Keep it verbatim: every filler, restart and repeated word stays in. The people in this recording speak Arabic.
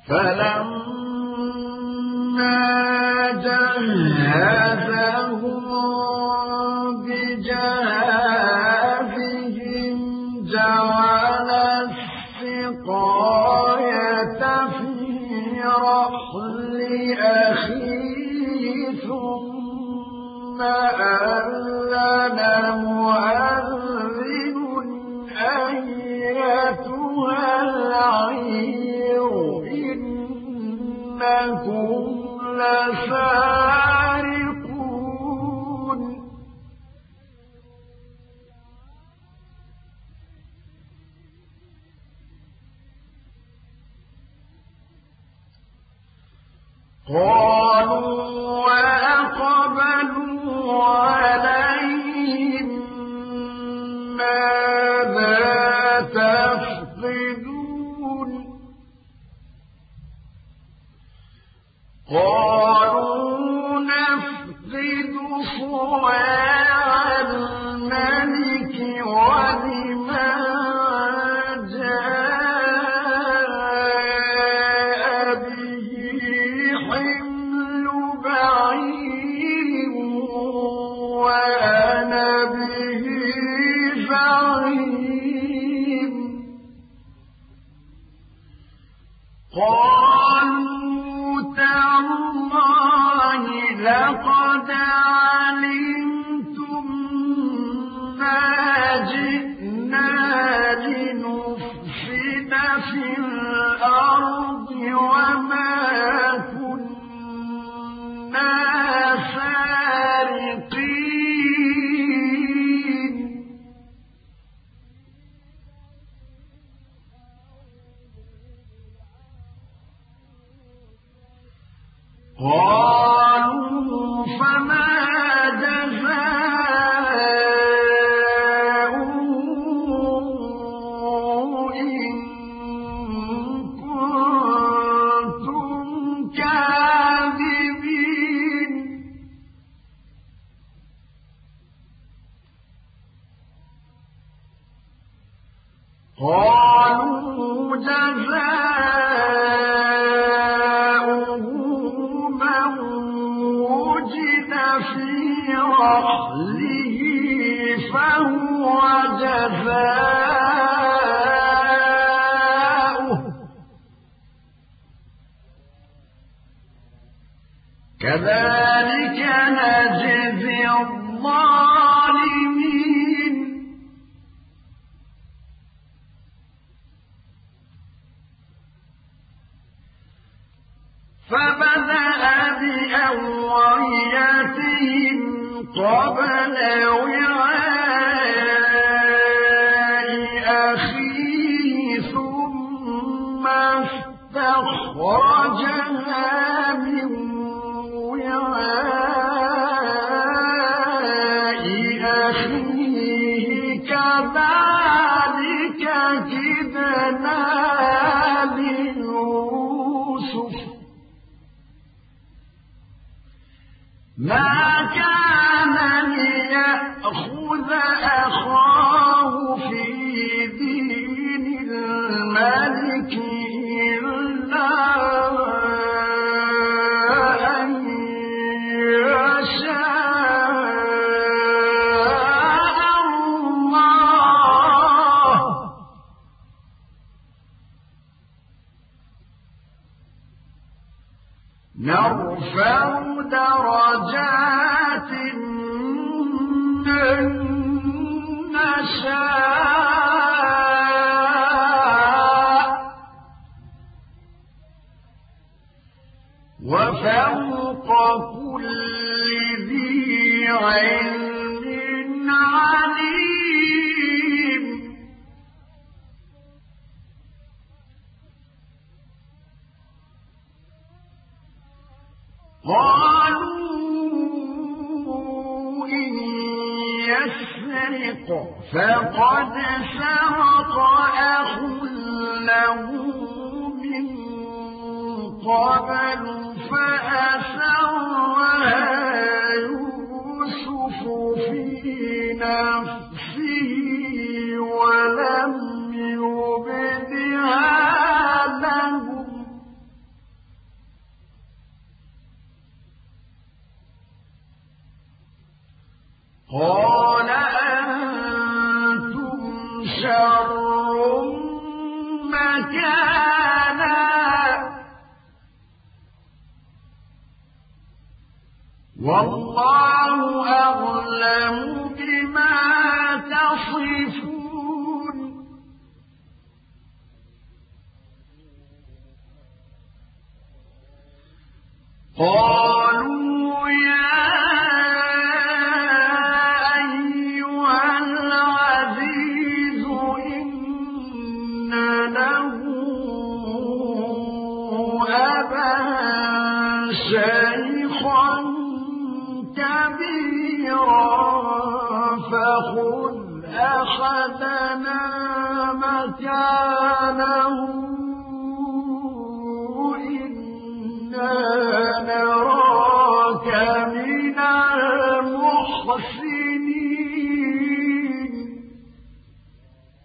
فلما جهزهم بجهازهم جعل السقاية في رحل أخيه ثم أذن مؤذن أيتها العير إنكم لسارقون قالوا وأقبلوا عليهم ماذا تفقدون قالوا نفقد صواع الملك ولمن جاء به حمل بعير وأنا به زعيم قالوا تالله لقد علمتم ما جئنا لنفسد في الأرض وما كنا سارقين قالوا فما جزاؤه إن كنتم كاذبين قالوا جزاؤه من وجد في رحله فهو جزاؤه كذلك نجزي الظالمين فبدأ بأوعيتهم قبل وعاء أخيه ثم استخرجها من وعاء أخيه كذلك كدنا ليوسف ما كان ليأخذ أخاه في دين الملك إلا أن يشاء الله نرفع درجات من نشاء وفوق كل ذي علم عليم قالوا إن يسرق فقد سرق أخ له من قبل فأسرها يوسف في نفسه ولم يبدها لهم قال أنتم شر مكانا والله أعلم بما تصفون قالوا يا أيها العزيز إن له أبا شيخا كبيرا فخذ أحدنا مكانه إنا نراك من المحسنين